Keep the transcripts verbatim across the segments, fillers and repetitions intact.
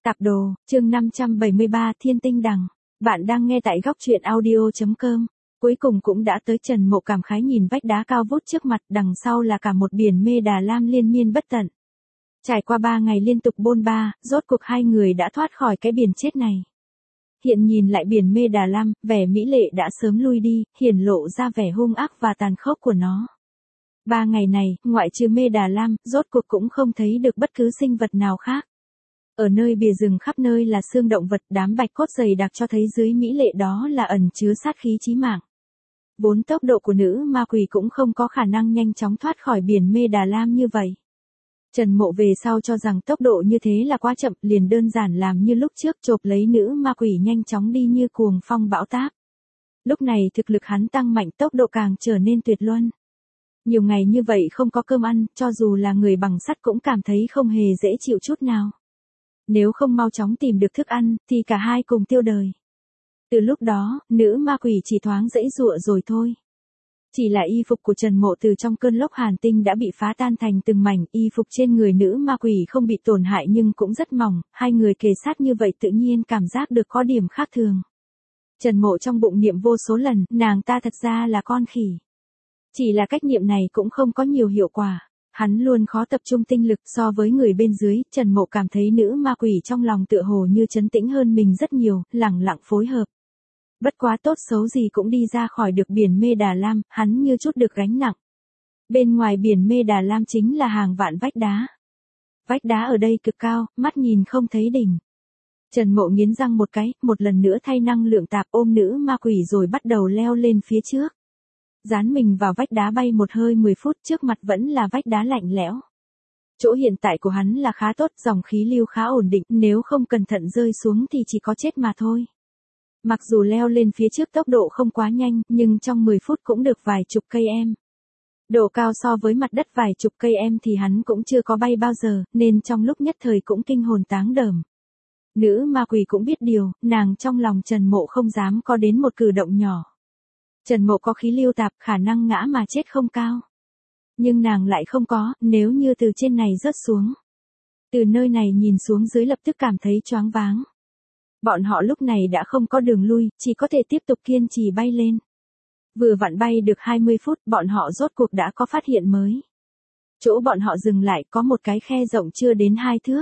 Tạp đồ, chương năm trăm bảy mươi ba Thiên Tinh Đằng. Bạn đang nghe tại góc truyện audio.com. Cuối cùng cũng đã tới. Trần Mộ cảm khái nhìn vách đá cao vút trước mặt, đằng sau là cả một biển mê Đà Lam liên miên bất tận. Trải qua ba ngày liên tục bôn ba, rốt cuộc hai người đã thoát khỏi cái biển chết này. Hiện nhìn lại biển mê Đà Lam, vẻ mỹ lệ đã sớm lui đi, hiển lộ ra vẻ hung ác và tàn khốc của nó. Ba ngày này, ngoại trừ mê Đà Lam, rốt cuộc cũng không thấy được bất cứ sinh vật nào khác. Ở nơi bìa rừng khắp nơi là xương động vật, đám bạch cốt dày đặc cho thấy dưới mỹ lệ đó là ẩn chứa sát khí chí mạng. Vốn tốc độ của nữ ma quỷ cũng không có khả năng nhanh chóng thoát khỏi biển mê Đà Lam như vậy. Trần Mộ về sau cho rằng tốc độ như thế là quá chậm, liền đơn giản làm như lúc trước, chộp lấy nữ ma quỷ nhanh chóng đi như cuồng phong bão táp. Lúc này thực lực hắn tăng mạnh, tốc độ càng trở nên tuyệt luân. Nhiều ngày như vậy không có cơm ăn, cho dù là người bằng sắt cũng cảm thấy không hề dễ chịu chút nào. Nếu không mau chóng tìm được thức ăn, thì cả hai cùng tiêu đời. Từ lúc đó, nữ ma quỷ chỉ thoáng dãy dụa rồi thôi. Chỉ là y phục của Trần Mộ từ trong cơn lốc hàn tinh đã bị phá tan thành từng mảnh, y phục trên người nữ ma quỷ không bị tổn hại nhưng cũng rất mỏng, hai người kề sát như vậy tự nhiên cảm giác được có điểm khác thường. Trần Mộ trong bụng niệm vô số lần, nàng ta thật ra là con khỉ. Chỉ là cách niệm này cũng không có nhiều hiệu quả. Hắn luôn khó tập trung tinh lực so với người bên dưới, Trần Mộ cảm thấy nữ ma quỷ trong lòng tựa hồ như trấn tĩnh hơn mình rất nhiều, lẳng lặng phối hợp. Bất quá tốt xấu gì cũng đi ra khỏi được biển mê Đà Lam, hắn như chút được gánh nặng. Bên ngoài biển mê Đà Lam chính là hàng vạn vách đá. Vách đá ở đây cực cao, mắt nhìn không thấy đỉnh. Trần Mộ nghiến răng một cái, một lần nữa thay năng lượng tạp ôm nữ ma quỷ rồi bắt đầu leo lên phía trước. Dán mình vào vách đá bay một hơi mười phút, trước mặt vẫn là vách đá lạnh lẽo. Chỗ hiện tại của hắn là khá tốt, dòng khí lưu khá ổn định, nếu không cẩn thận rơi xuống thì chỉ có chết mà thôi. Mặc dù leo lên phía trước tốc độ không quá nhanh, nhưng trong mười phút cũng được vài chục cây em. Độ cao so với mặt đất vài chục cây em thì hắn cũng chưa có bay bao giờ, nên trong lúc nhất thời cũng kinh hồn táng đờm. Nữ ma quỷ cũng biết điều, nàng trong lòng Trần Mộ không dám có đến một cử động nhỏ. Trần Mộ có khí lưu tạp, khả năng ngã mà chết không cao. Nhưng nàng lại không có, nếu như từ trên này rớt xuống. Từ nơi này nhìn xuống dưới lập tức cảm thấy choáng váng. Bọn họ lúc này đã không có đường lui, chỉ có thể tiếp tục kiên trì bay lên. Vừa vặn bay được hai mươi phút, bọn họ rốt cuộc đã có phát hiện mới. Chỗ bọn họ dừng lại có một cái khe rộng chưa đến hai thước.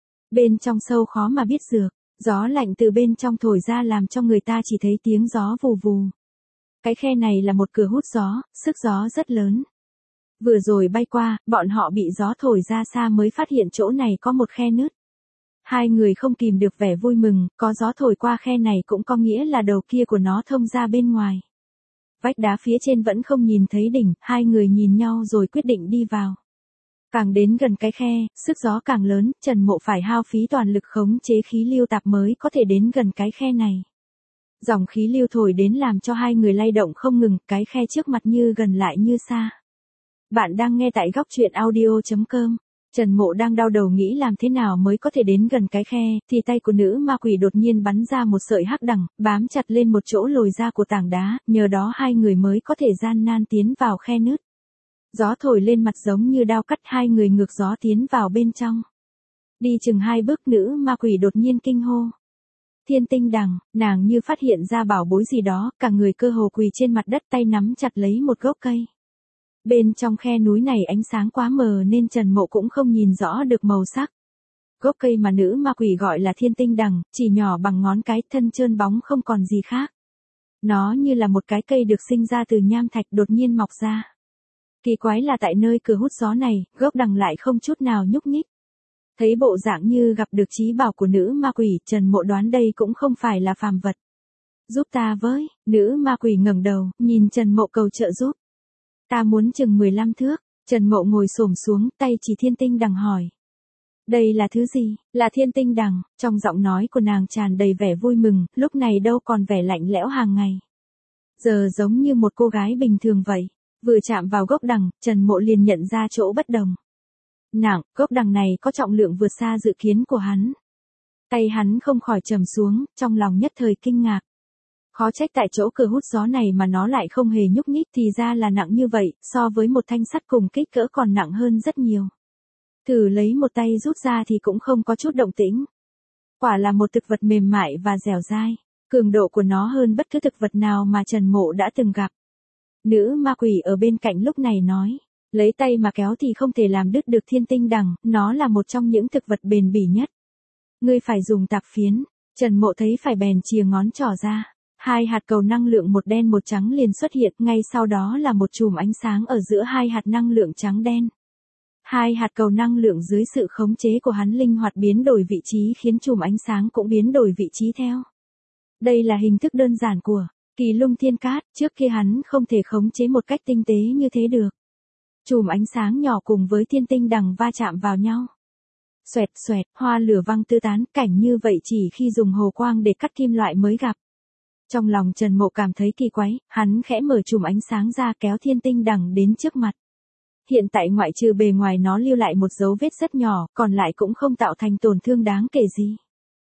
Bên trong sâu khó mà biết dược, gió lạnh từ bên trong thổi ra làm cho người ta chỉ thấy tiếng gió vù vù. Cái khe này là một cửa hút gió, sức gió rất lớn. Vừa rồi bay qua, bọn họ bị gió thổi ra xa mới phát hiện chỗ này có một khe nứt. Hai người không kìm được vẻ vui mừng, có gió thổi qua khe này cũng có nghĩa là đầu kia của nó thông ra bên ngoài. Vách đá phía trên vẫn không nhìn thấy đỉnh, hai người nhìn nhau rồi quyết định đi vào. Càng đến gần cái khe, sức gió càng lớn, Trần Mộ phải hao phí toàn lực khống chế khí lưu tạp mới có thể đến gần cái khe này. Dòng khí lưu thổi đến làm cho hai người lay động không ngừng, cái khe trước mặt như gần lại như xa. Bạn đang nghe tại góc truyện audio.com. Trần Mộ đang đau đầu nghĩ làm thế nào mới có thể đến gần cái khe, thì tay của nữ ma quỷ đột nhiên bắn ra một sợi hắc đằng, bám chặt lên một chỗ lồi ra của tảng đá, nhờ đó hai người mới có thể gian nan tiến vào khe nứt. Gió thổi lên mặt giống như đao cắt, hai người ngược gió tiến vào bên trong. Đi chừng hai bước nữ ma quỷ đột nhiên kinh hô. Thiên Tinh Đằng, nàng như phát hiện ra bảo bối gì đó, cả người cơ hồ quỳ trên mặt đất, tay nắm chặt lấy một gốc cây. Bên trong khe núi này ánh sáng quá mờ nên Trần Mộ cũng không nhìn rõ được màu sắc. Gốc cây mà nữ ma quỷ gọi là Thiên Tinh Đằng, chỉ nhỏ bằng ngón cái, thân trơn bóng không còn gì khác. Nó như là một cái cây được sinh ra từ nham thạch đột nhiên mọc ra. Kỳ quái là tại nơi cửa hút gió này, gốc đằng lại không chút nào nhúc nhích. Thấy bộ dạng như gặp được trí bảo của nữ ma quỷ, Trần Mộ đoán đây cũng không phải là phàm vật. Giúp ta với, nữ ma quỷ ngẩng đầu, nhìn Trần Mộ cầu trợ giúp. Ta muốn chừng mười lăm thước, Trần Mộ ngồi xổm xuống, tay chỉ Thiên Tinh Đằng hỏi. Đây là thứ gì? Là Thiên Tinh Đằng, trong giọng nói của nàng tràn đầy vẻ vui mừng, lúc này đâu còn vẻ lạnh lẽo hàng ngày. Giờ giống như một cô gái bình thường vậy, vừa chạm vào gốc đằng, Trần Mộ liền nhận ra chỗ bất đồng. Nặng, gốc đằng này có trọng lượng vượt xa dự kiến của hắn. Tay hắn không khỏi trầm xuống, trong lòng nhất thời kinh ngạc. Khó trách tại chỗ cửa hút gió này mà nó lại không hề nhúc nhích, thì ra là nặng như vậy, so với một thanh sắt cùng kích cỡ còn nặng hơn rất nhiều. Thử lấy một tay rút ra thì cũng không có chút động tĩnh. Quả là một thực vật mềm mại và dẻo dai. Cường độ của nó hơn bất cứ thực vật nào mà Trần Mộ đã từng gặp. Nữ ma quỷ ở bên cạnh lúc này nói. Lấy tay mà kéo thì không thể làm đứt được thiên tinh đằng, nó là một trong những thực vật bền bỉ nhất. Ngươi phải dùng tạp phiến. Trần Mộ thấy phải bèn chìa ngón trỏ ra. Hai hạt cầu năng lượng một đen một trắng liền xuất hiện, ngay sau đó là một chùm ánh sáng ở giữa hai hạt năng lượng trắng đen. Hai hạt cầu năng lượng dưới sự khống chế của hắn linh hoạt biến đổi vị trí khiến chùm ánh sáng cũng biến đổi vị trí theo. Đây là hình thức đơn giản của Kỳ Lung Thiên Cát, trước kia hắn không thể khống chế một cách tinh tế như thế được. Chùm ánh sáng nhỏ cùng với thiên tinh đằng va chạm vào nhau. Xoẹt xoẹt, hoa lửa văng tứ tán, cảnh như vậy chỉ khi dùng hồ quang để cắt kim loại mới gặp. Trong lòng Trần Mộ cảm thấy kỳ quái, hắn khẽ mở chùm ánh sáng ra kéo thiên tinh đằng đến trước mặt. Hiện tại ngoại trừ bề ngoài nó lưu lại một dấu vết rất nhỏ, còn lại cũng không tạo thành tổn thương đáng kể gì.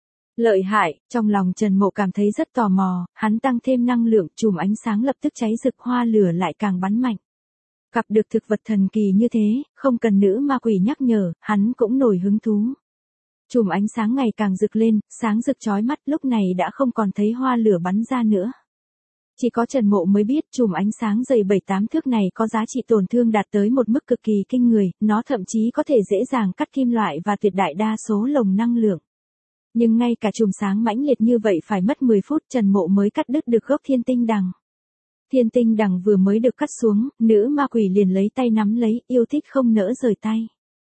Lợi hại, trong lòng Trần Mộ cảm thấy rất tò mò, hắn tăng thêm năng lượng, chùm ánh sáng lập tức cháy rực, hoa lửa lại càng bắn mạnh. Gặp được thực vật thần kỳ như thế, không cần nữ ma quỷ nhắc nhở, hắn cũng nổi hứng thú. Chùm ánh sáng ngày càng rực lên, sáng rực chói mắt, lúc này đã không còn thấy hoa lửa bắn ra nữa. Chỉ có Trần Mộ mới biết chùm ánh sáng dày bảy tám thước này có giá trị tổn thương đạt tới một mức cực kỳ kinh người, nó thậm chí có thể dễ dàng cắt kim loại và tuyệt đại đa số lồng năng lượng. Nhưng ngay cả chùm sáng mãnh liệt như vậy phải mất mười phút Trần Mộ mới cắt đứt được gốc thiên tinh đằng. Thiên tinh đằng vừa mới được cắt xuống, nữ ma quỷ liền lấy tay nắm lấy, yêu thích không nỡ rời tay.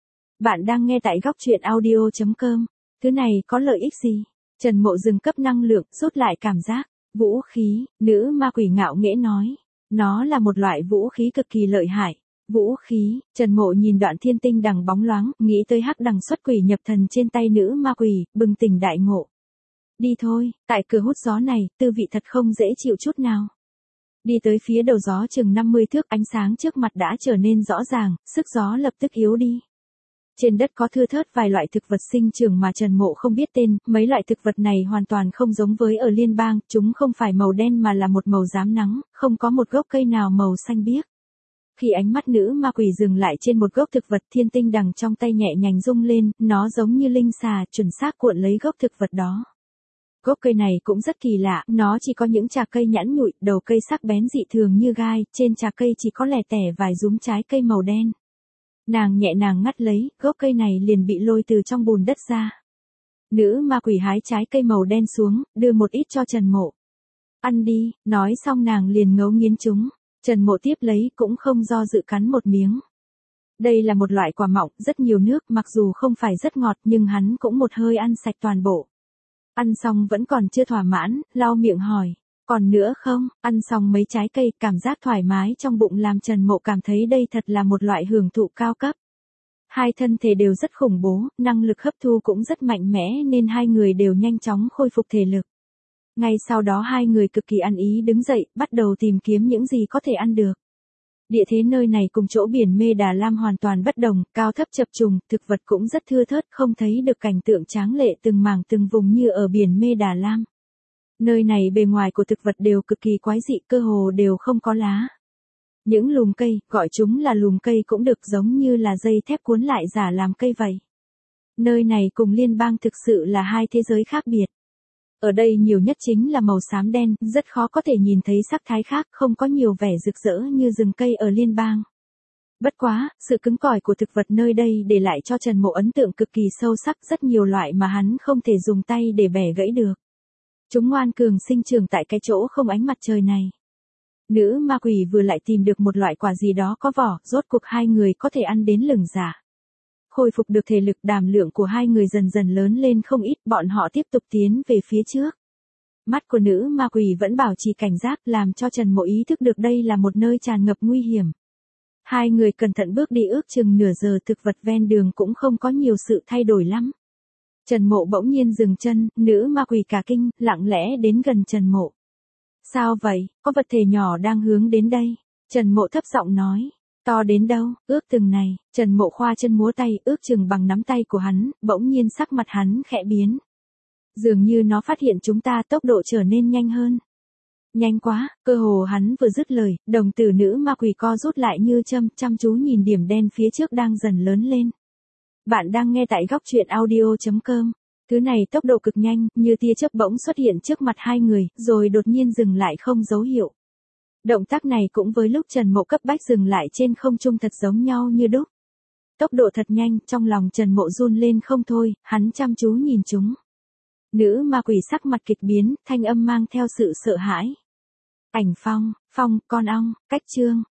Bạn đang nghe tại góc truyện audio chấm com. Thứ này có lợi ích gì? Trần Mộ dừng cấp năng lượng, rút lại cảm giác. Vũ khí, nữ ma quỷ ngạo nghễ nói. Nó là một loại vũ khí cực kỳ lợi hại. Vũ khí, Trần Mộ nhìn đoạn thiên tinh đằng bóng loáng, nghĩ tới hắc đằng xuất quỷ nhập thần trên tay nữ ma quỷ, bừng tỉnh đại ngộ. Đi thôi, tại cửa hút gió này, tư vị thật không dễ chịu chút nào. Đi tới phía đầu gió chừng năm mươi thước, ánh sáng trước mặt đã trở nên rõ ràng, sức gió lập tức yếu đi. Trên đất có thưa thớt vài loại thực vật sinh trưởng mà Trần Mộ không biết tên, mấy loại thực vật này hoàn toàn không giống với ở liên bang, chúng không phải màu đen mà là một màu rám nắng, không có một gốc cây nào màu xanh biếc. Khi ánh mắt nữ ma quỷ dừng lại trên một gốc thực vật, thiên tinh đằng trong tay nhẹ nhàng rung lên, nó giống như linh xà, chuẩn xác cuộn lấy gốc thực vật đó. Gốc cây này cũng rất kỳ lạ, nó chỉ có những chạc cây nhẵn nhụi, đầu cây sắc bén dị thường như gai, trên chạc cây chỉ có lẻ tẻ vài rúm trái cây màu đen. Nàng nhẹ nàng ngắt lấy, gốc cây này liền bị lôi từ trong bùn đất ra. Nữ ma quỷ hái trái cây màu đen xuống, đưa một ít cho Trần Mộ. Ăn đi, nói xong nàng liền ngấu nghiến chúng. Trần Mộ tiếp lấy cũng không do dự cắn một miếng. Đây là một loại quả mọng, rất nhiều nước, mặc dù không phải rất ngọt nhưng hắn cũng một hơi ăn sạch toàn bộ. Ăn xong vẫn còn chưa thỏa mãn, lau miệng hỏi. Còn nữa không? Ăn xong mấy trái cây, cảm giác thoải mái trong bụng làm Trần Mộ cảm thấy đây thật là một loại hưởng thụ cao cấp. Hai thân thể đều rất khủng bố, năng lực hấp thu cũng rất mạnh mẽ nên hai người đều nhanh chóng khôi phục thể lực. Ngay sau đó hai người cực kỳ ăn ý đứng dậy, bắt đầu tìm kiếm những gì có thể ăn được. Địa thế nơi này cùng chỗ biển Mê Đà Lam hoàn toàn bất đồng, cao thấp chập trùng, thực vật cũng rất thưa thớt, không thấy được cảnh tượng tráng lệ từng mảng từng vùng như ở biển Mê Đà Lam. Nơi này bề ngoài của thực vật đều cực kỳ quái dị, cơ hồ đều không có lá. Những lùm cây, gọi chúng là lùm cây cũng được, giống như là dây thép cuốn lại giả làm cây vậy. Nơi này cùng liên bang thực sự là hai thế giới khác biệt. Ở đây nhiều nhất chính là màu xám đen, rất khó có thể nhìn thấy sắc thái khác, không có nhiều vẻ rực rỡ như rừng cây ở liên bang. Bất quá, sự cứng cỏi của thực vật nơi đây để lại cho Trần Mộ ấn tượng cực kỳ sâu sắc, rất nhiều loại mà hắn không thể dùng tay để bẻ gãy được. Chúng ngoan cường sinh trưởng tại cái chỗ không ánh mặt trời này. Nữ ma quỷ vừa lại tìm được một loại quả gì đó có vỏ, rốt cuộc hai người có thể ăn đến lửng giả. Khôi phục được thể lực, đàm lượng của hai người dần dần lớn lên không ít, bọn họ tiếp tục tiến về phía trước. Mắt của nữ ma quỷ vẫn bảo trì cảnh giác, làm cho Trần Mộ ý thức được đây là một nơi tràn ngập nguy hiểm. Hai người cẩn thận bước đi ước chừng nửa giờ, thực vật ven đường cũng không có nhiều sự thay đổi lắm. Trần Mộ bỗng nhiên dừng chân, nữ ma quỷ cả kinh, lặng lẽ đến gần Trần Mộ. Sao vậy, có vật thể nhỏ đang hướng đến đây. Trần Mộ thấp giọng nói. To đến đâu, ước từng này. Trần Mộ khoa chân múa tay, ước chừng bằng nắm tay của hắn, bỗng nhiên sắc mặt hắn khẽ biến. Dường như nó phát hiện chúng ta, tốc độ trở nên nhanh hơn. Nhanh quá, cơ hồ hắn vừa dứt lời, đồng tử nữ ma quỷ co rút lại như châm, chăm chú nhìn điểm đen phía trước đang dần lớn lên. Bạn đang nghe tại góc truyện audio chấm com. Thứ này tốc độ cực nhanh, như tia chớp bỗng xuất hiện trước mặt hai người, rồi đột nhiên dừng lại không dấu hiệu. Động tác này cũng với lúc Trần Mộ cấp bách dừng lại trên không trung thật giống nhau như đúc. Tốc độ thật nhanh, trong lòng Trần Mộ run lên không thôi, hắn chăm chú nhìn chúng. Nữ ma quỷ sắc mặt kịch biến, thanh âm mang theo sự sợ hãi. Ảnh Phong, Phong, con ong, cách Trương.